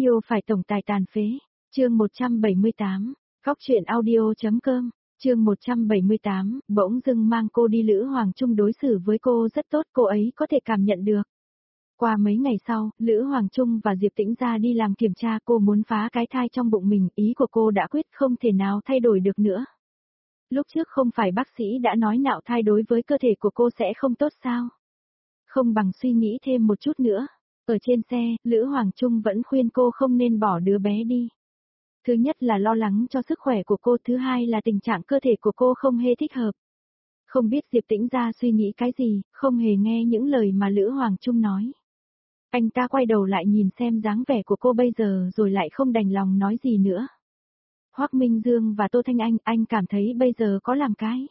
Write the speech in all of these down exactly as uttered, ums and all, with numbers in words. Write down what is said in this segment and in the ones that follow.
Yêu phải tổng tài tàn phế. Chương một trăm bảy mươi tám. Góc truyện audio.com. Chương một trăm bảy mươi tám, bỗng dưng mang cô đi Lữ Hoàng Trung đối xử với cô rất tốt, cô ấy có thể cảm nhận được. Qua mấy ngày sau, Lữ Hoàng Trung và Diệp Tĩnh ra đi làm kiểm tra, cô muốn phá cái thai trong bụng mình, ý của cô đã quyết không thể nào thay đổi được nữa. Lúc trước không phải bác sĩ đã nói nạo thai đối với cơ thể của cô sẽ không tốt sao? Không bằng suy nghĩ thêm một chút nữa. Ở trên xe, Lữ Hoàng Trung vẫn khuyên cô không nên bỏ đứa bé đi. Thứ nhất là lo lắng cho sức khỏe của cô, thứ hai là tình trạng cơ thể của cô không hề thích hợp. Không biết Diệp Tĩnh ra suy nghĩ cái gì, không hề nghe những lời mà Lữ Hoàng Trung nói. Anh ta quay đầu lại nhìn xem dáng vẻ của cô bây giờ rồi lại không đành lòng nói gì nữa. Hoắc Minh Dương và Tô Thanh Anh, anh cảm thấy bây giờ có làm cái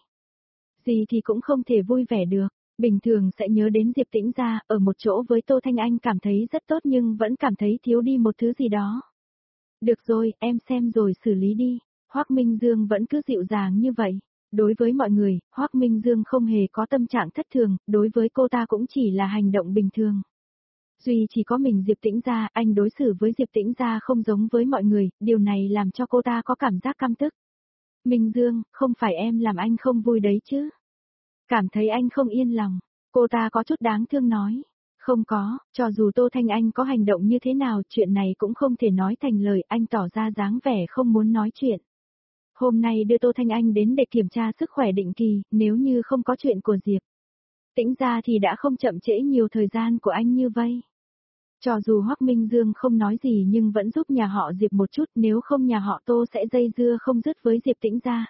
gì thì cũng không thể vui vẻ được. Bình thường sẽ nhớ đến Diệp Tĩnh ra, ở một chỗ với Tô Thanh Anh cảm thấy rất tốt nhưng vẫn cảm thấy thiếu đi một thứ gì đó. Được rồi, em xem rồi xử lý đi. Hoắc Minh Dương vẫn cứ dịu dàng như vậy. Đối với mọi người, Hoắc Minh Dương không hề có tâm trạng thất thường, đối với cô ta cũng chỉ là hành động bình thường. Duy chỉ có mình Diệp Tĩnh ra, anh đối xử với Diệp Tĩnh ra không giống với mọi người, điều này làm cho cô ta có cảm giác căm tức. Minh Dương, không phải em làm anh không vui đấy chứ? Cảm thấy anh không yên lòng, cô ta có chút đáng thương nói. Không có, cho dù Tô Thanh Anh có hành động như thế nào, chuyện này cũng không thể nói thành lời, anh tỏ ra dáng vẻ không muốn nói chuyện. Hôm nay đưa Tô Thanh Anh đến để kiểm tra sức khỏe định kỳ, nếu như không có chuyện của Diệp Tĩnh ra thì đã không chậm trễ nhiều thời gian của anh như vây. Cho dù Hoắc Minh Dương không nói gì nhưng vẫn giúp nhà họ Diệp một chút, nếu không nhà họ Tô sẽ dây dưa không dứt với Diệp Tĩnh ra.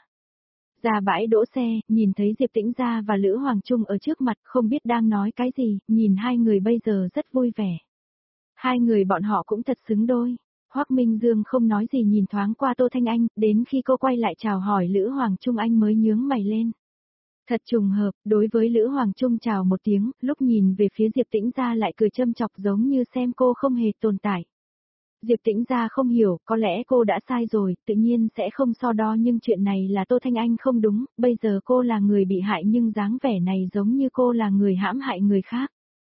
Ra bãi đỗ xe, nhìn thấy Diệp Tĩnh ra và Lữ Hoàng Trung ở trước mặt, không biết đang nói cái gì, nhìn hai người bây giờ rất vui vẻ. Hai người bọn họ cũng thật xứng đôi. Hoắc Minh Dương không nói gì nhìn thoáng qua Tô Thanh Anh, đến khi cô quay lại chào hỏi Lữ Hoàng Trung anh mới nhướng mày lên. Thật trùng hợp, đối với Lữ Hoàng Trung chào một tiếng, lúc nhìn về phía Diệp Tĩnh ra lại cười châm chọc giống như xem cô không hề tồn tại. Diệp Tĩnh ra không hiểu, có lẽ cô đã sai rồi, tự nhiên sẽ không so đo nhưng chuyện này là Tô Thanh Anh không đúng, bây giờ cô là người bị hại nhưng dáng vẻ này giống như cô là người hãm hại người khác.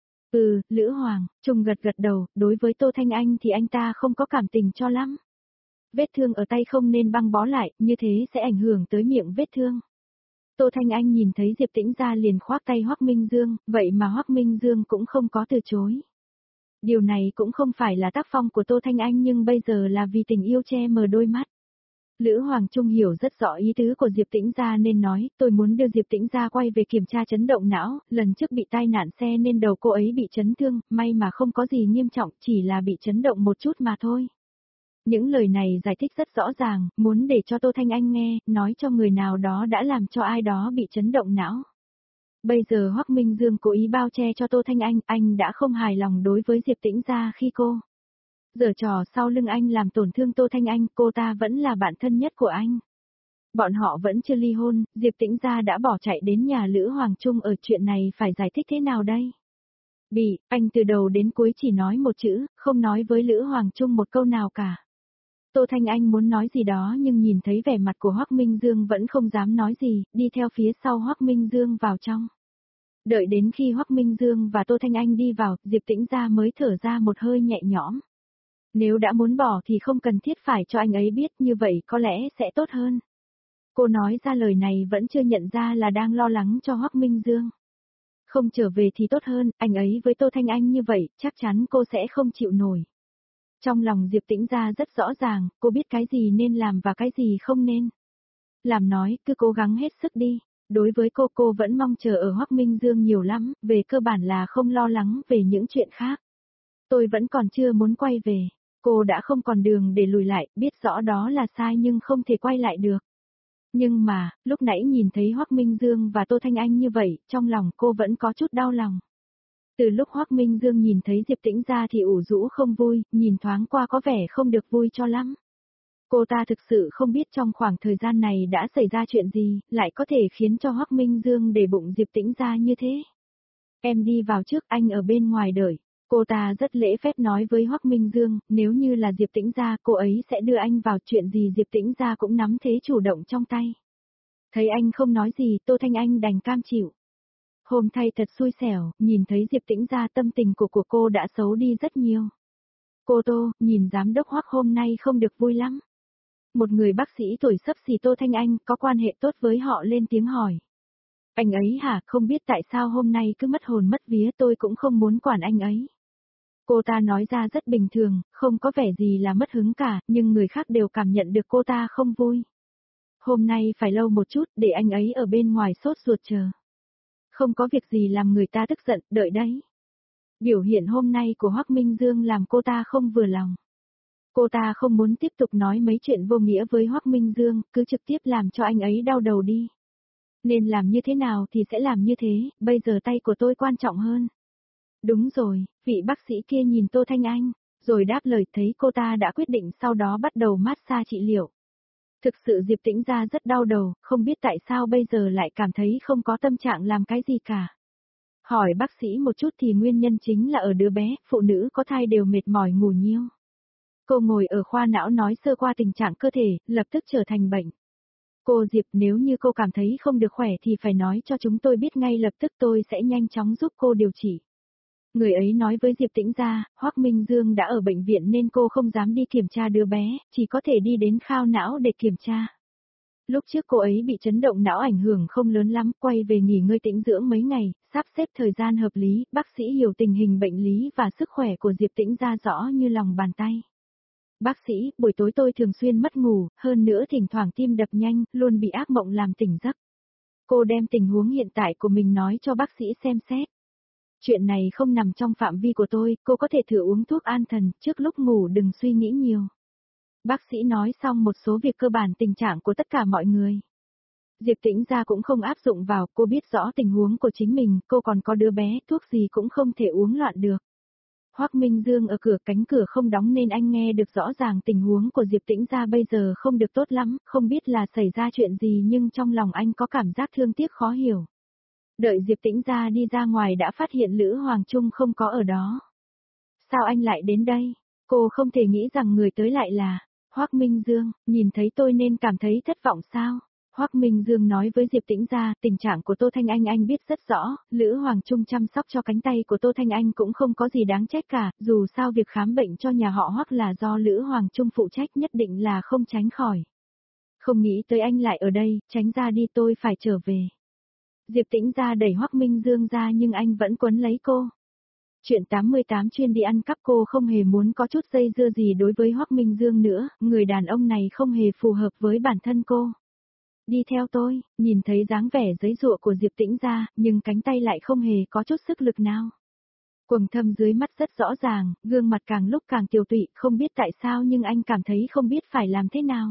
Ừ, Lữ Hoàng Trung gật gật đầu, đối với Tô Thanh Anh thì anh ta không có cảm tình cho lắm. Vết thương ở tay không nên băng bó lại, như thế sẽ ảnh hưởng tới miệng vết thương. Tô Thanh Anh nhìn thấy Diệp Tĩnh ra liền khoác tay Hoắc Minh Dương, vậy mà Hoắc Minh Dương cũng không có từ chối. Điều này cũng không phải là tác phong của Tô Thanh Anh nhưng bây giờ là vì tình yêu che mờ đôi mắt. Lữ Hoàng Trung hiểu rất rõ ý tứ của Diệp Tĩnh ra nên nói, tôi muốn đưa Diệp Tĩnh ra quay về kiểm tra chấn động não, lần trước bị tai nạn xe nên đầu cô ấy bị chấn thương, may mà không có gì nghiêm trọng, chỉ là bị chấn động một chút mà thôi. Những lời này giải thích rất rõ ràng, muốn để cho Tô Thanh Anh nghe, nói cho người nào đó đã làm cho ai đó bị chấn động não. Bây giờ Hoắc Minh Dương cố ý bao che cho Tô Thanh Anh, anh đã không hài lòng đối với Diệp Tĩnh ra khi cô giở trò sau lưng anh làm tổn thương Tô Thanh Anh, cô ta vẫn là bạn thân nhất của anh. Bọn họ vẫn chưa ly hôn, Diệp Tĩnh ra đã bỏ chạy đến nhà Lữ Hoàng Trung, ở chuyện này phải giải thích thế nào đây? Bị, anh từ đầu đến cuối chỉ nói một chữ, không nói với Lữ Hoàng Trung một câu nào cả. Tô Thanh Anh muốn nói gì đó nhưng nhìn thấy vẻ mặt của Hoắc Minh Dương vẫn không dám nói gì, đi theo phía sau Hoắc Minh Dương vào trong. Đợi đến khi Hoắc Minh Dương và Tô Thanh Anh đi vào, Diệp Tĩnh ra mới thở ra một hơi nhẹ nhõm. Nếu đã muốn bỏ thì không cần thiết phải cho anh ấy biết, như vậy có lẽ sẽ tốt hơn. Cô nói ra lời này vẫn chưa nhận ra là đang lo lắng cho Hoắc Minh Dương. Không trở về thì tốt hơn, anh ấy với Tô Thanh Anh như vậy, chắc chắn cô sẽ không chịu nổi. Trong lòng Diệp Tĩnh ra rất rõ ràng, cô biết cái gì nên làm và cái gì không nên làm, nói, cứ cố gắng hết sức đi. Đối với cô, cô vẫn mong chờ ở Hoắc Minh Dương nhiều lắm, về cơ bản là không lo lắng về những chuyện khác. Tôi vẫn còn chưa muốn quay về, cô đã không còn đường để lùi lại, biết rõ đó là sai nhưng không thể quay lại được. Nhưng mà, lúc nãy nhìn thấy Hoắc Minh Dương và Tô Thanh Anh như vậy, trong lòng cô vẫn có chút đau lòng. Từ lúc Hoắc Minh Dương nhìn thấy Diệp Tĩnh ra thì ủ rũ không vui, nhìn thoáng qua có vẻ không được vui cho lắm. Cô ta thực sự không biết trong khoảng thời gian này đã xảy ra chuyện gì, lại có thể khiến cho Hoắc Minh Dương để bụng Diệp Tĩnh ra như thế. Em đi vào trước, anh ở bên ngoài đợi. Cô ta rất lễ phép nói với Hoắc Minh Dương, nếu như là Diệp Tĩnh ra, cô ấy sẽ đưa anh vào, chuyện gì Diệp Tĩnh ra cũng nắm thế chủ động trong tay. Thấy anh không nói gì, Tô Thanh Anh đành cam chịu. Hôm thay thật xui xẻo, nhìn thấy Diệp Tĩnh ra tâm tình của của cô đã xấu đi rất nhiều. Cô Tô, nhìn giám đốc Hoắc hôm nay không được vui lắm. Một người bác sĩ tuổi xấp xì Tô Thanh Anh có quan hệ tốt với họ lên tiếng hỏi. Anh ấy hả, không biết tại sao hôm nay cứ mất hồn mất vía, tôi cũng không muốn quản anh ấy. Cô ta nói ra rất bình thường, không có vẻ gì là mất hứng cả, nhưng người khác đều cảm nhận được cô ta không vui. Hôm nay phải lâu một chút, để anh ấy ở bên ngoài sốt ruột chờ. Không có việc gì làm người ta tức giận, đợi đấy. Biểu hiện hôm nay của Hoắc Minh Dương làm cô ta không vừa lòng. Cô ta không muốn tiếp tục nói mấy chuyện vô nghĩa với Hoắc Minh Dương, cứ trực tiếp làm cho anh ấy đau đầu đi. Nên làm như thế nào thì sẽ làm như thế, bây giờ tay của tôi quan trọng hơn. Đúng rồi, vị bác sĩ kia nhìn Tô Thanh Anh, rồi đáp lời thấy cô ta đã quyết định sau đó bắt đầu massage trị liệu. Thực sự Diệp Tĩnh Gia rất đau đầu, không biết tại sao bây giờ lại cảm thấy không có tâm trạng làm cái gì cả. Hỏi bác sĩ một chút thì nguyên nhân chính là ở đứa bé, phụ nữ có thai đều mệt mỏi ngủ nhiều. Cô ngồi ở khoa não nói sơ qua tình trạng cơ thể, lập tức trở thành bệnh. Cô Diệp, nếu như cô cảm thấy không được khỏe thì phải nói cho chúng tôi biết ngay lập tức, tôi sẽ nhanh chóng giúp cô điều trị. Người ấy nói với Diệp Tĩnh Gia, Hoắc Minh Dương đã ở bệnh viện nên cô không dám đi kiểm tra đứa bé, chỉ có thể đi đến khao não để kiểm tra. Lúc trước cô ấy bị chấn động não ảnh hưởng không lớn lắm, quay về nghỉ ngơi tĩnh dưỡng mấy ngày, sắp xếp thời gian hợp lý, bác sĩ hiểu tình hình bệnh lý và sức khỏe của Diệp Tĩnh Gia rõ như lòng bàn tay. Bác sĩ, buổi tối tôi thường xuyên mất ngủ, hơn nữa thỉnh thoảng tim đập nhanh, luôn bị ác mộng làm tỉnh giấc. Cô đem tình huống hiện tại của mình nói cho bác sĩ xem xét. Chuyện này không nằm trong phạm vi của tôi, cô có thể thử uống thuốc an thần, trước lúc ngủ đừng suy nghĩ nhiều. Bác sĩ nói xong một số việc cơ bản tình trạng của tất cả mọi người. Diệp Tĩnh Gia cũng không áp dụng vào, cô biết rõ tình huống của chính mình, cô còn có đứa bé, thuốc gì cũng không thể uống loạn được. Hoắc Minh Dương ở cửa, cánh cửa không đóng nên anh nghe được rõ ràng tình huống của Diệp Tĩnh Gia bây giờ không được tốt lắm, không biết là xảy ra chuyện gì nhưng trong lòng anh có cảm giác thương tiếc khó hiểu. Đợi Diệp Tĩnh Gia đi ra ngoài đã phát hiện Lữ Hoàng Trung không có ở đó. Sao anh lại đến đây? Cô không thể nghĩ rằng người tới lại là Hoắc Minh Dương, nhìn thấy tôi nên cảm thấy thất vọng sao? Hoắc Minh Dương nói với Diệp Tĩnh Gia, tình trạng của Tô Thanh Anh anh biết rất rõ, Lữ Hoàng Trung chăm sóc cho cánh tay của Tô Thanh Anh cũng không có gì đáng trách cả, dù sao việc khám bệnh cho nhà họ Hoắc là do Lữ Hoàng Trung phụ trách nhất định là không tránh khỏi. Không nghĩ tới anh lại ở đây, tránh ra đi, tôi phải trở về. Diệp Tĩnh Gia đẩy Hoắc Minh Dương ra nhưng anh vẫn quấn lấy cô. Chuyện tám mươi tám chuyên đi ăn cắp, cô không hề muốn có chút dây dưa gì đối với Hoắc Minh Dương nữa, người đàn ông này không hề phù hợp với bản thân cô. Đi theo tôi, nhìn thấy dáng vẻ giãy giụa của Diệp Tĩnh Gia, nhưng cánh tay lại không hề có chút sức lực nào. Quầng thâm dưới mắt rất rõ ràng, gương mặt càng lúc càng tiều tụy, không biết tại sao nhưng anh cảm thấy không biết phải làm thế nào.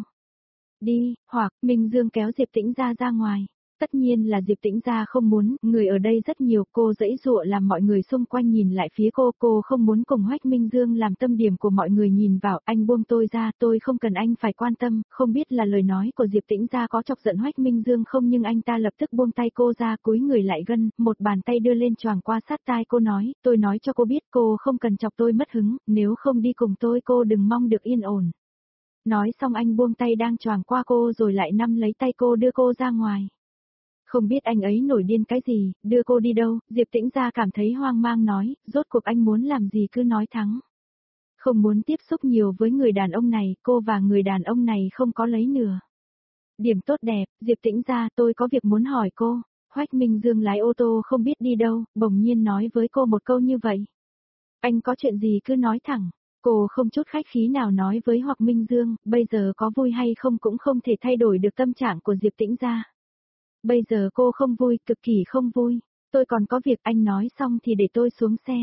Đi, hoặc, Minh Dương kéo Diệp Tĩnh Gia ra ngoài. Tất nhiên là Diệp Tĩnh Gia không muốn, người ở đây rất nhiều, cô giãy giụa làm mọi người xung quanh nhìn lại phía cô, cô không muốn cùng Hoắc Minh Dương làm tâm điểm của mọi người nhìn vào, anh buông tôi ra, tôi không cần anh phải quan tâm, không biết là lời nói của Diệp Tĩnh Gia có chọc giận Hoắc Minh Dương không nhưng anh ta lập tức buông tay cô ra, cúi người lại gần, một bàn tay đưa lên choàng qua sát tai cô nói, tôi nói cho cô biết cô không cần chọc tôi mất hứng, nếu không đi cùng tôi cô đừng mong được yên ổn. Nói xong anh buông tay đang choàng qua cô rồi lại nắm lấy tay cô đưa cô ra ngoài. Không biết anh ấy nổi điên cái gì, đưa cô đi đâu, Diệp Tĩnh Gia cảm thấy hoang mang nói, rốt cuộc anh muốn làm gì cứ nói thắng. Không muốn tiếp xúc nhiều với người đàn ông này, cô và người đàn ông này không có lấy nửa. Điểm tốt đẹp, Diệp Tĩnh Gia, tôi có việc muốn hỏi cô. Hoắc Minh Dương lái ô tô không biết đi đâu, bỗng nhiên nói với cô một câu như vậy. Anh có chuyện gì cứ nói thẳng. Cô không chút khách khí nào nói với Hoắc Minh Dương, bây giờ có vui hay không cũng không thể thay đổi được tâm trạng của Diệp Tĩnh Gia. Bây giờ cô không vui, cực kỳ không vui. Tôi còn có việc, anh nói xong thì để tôi xuống xe.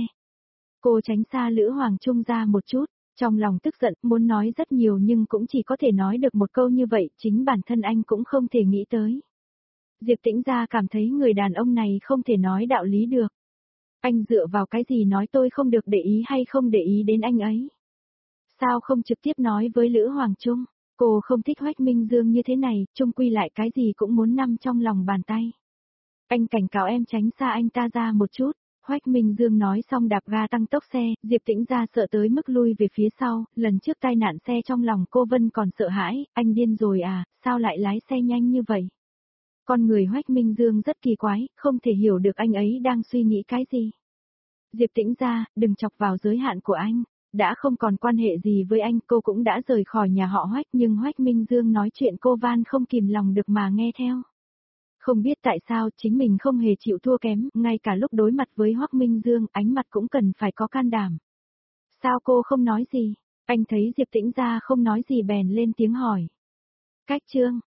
Cô tránh xa Lữ Hoàng Trung ra một chút, trong lòng tức giận, muốn nói rất nhiều nhưng cũng chỉ có thể nói được một câu như vậy, chính bản thân anh cũng không thể nghĩ tới. Diệp Tĩnh Gia cảm thấy người đàn ông này không thể nói đạo lý được. Anh dựa vào cái gì nói tôi không được để ý hay không để ý đến anh ấy? Sao không trực tiếp nói với Lữ Hoàng Trung? Cô không thích Hoắc Minh Dương như thế này, chung quy lại cái gì cũng muốn nằm trong lòng bàn tay. Anh cảnh cáo em tránh xa anh ta ra một chút. Hoắc Minh Dương nói xong đạp ga tăng tốc xe, Diệp Tĩnh Gia sợ tới mức lui về phía sau, lần trước tai nạn xe trong lòng cô Vân còn sợ hãi, anh điên rồi à, sao lại lái xe nhanh như vậy? Con người Hoắc Minh Dương rất kỳ quái, không thể hiểu được anh ấy đang suy nghĩ cái gì. Diệp Tĩnh Gia, đừng chọc vào giới hạn của anh. Đã không còn quan hệ gì với anh, cô cũng đã rời khỏi nhà họ Hoách, nhưng Hoách Minh Dương nói chuyện cô van không kìm lòng được mà nghe theo. Không biết tại sao chính mình không hề chịu thua kém, ngay cả lúc đối mặt với Hoắc Minh Dương, ánh mặt cũng cần phải có can đảm. Sao cô không nói gì? Anh thấy Diệp Tĩnh Gia không nói gì bèn lên tiếng hỏi. Cách Trương,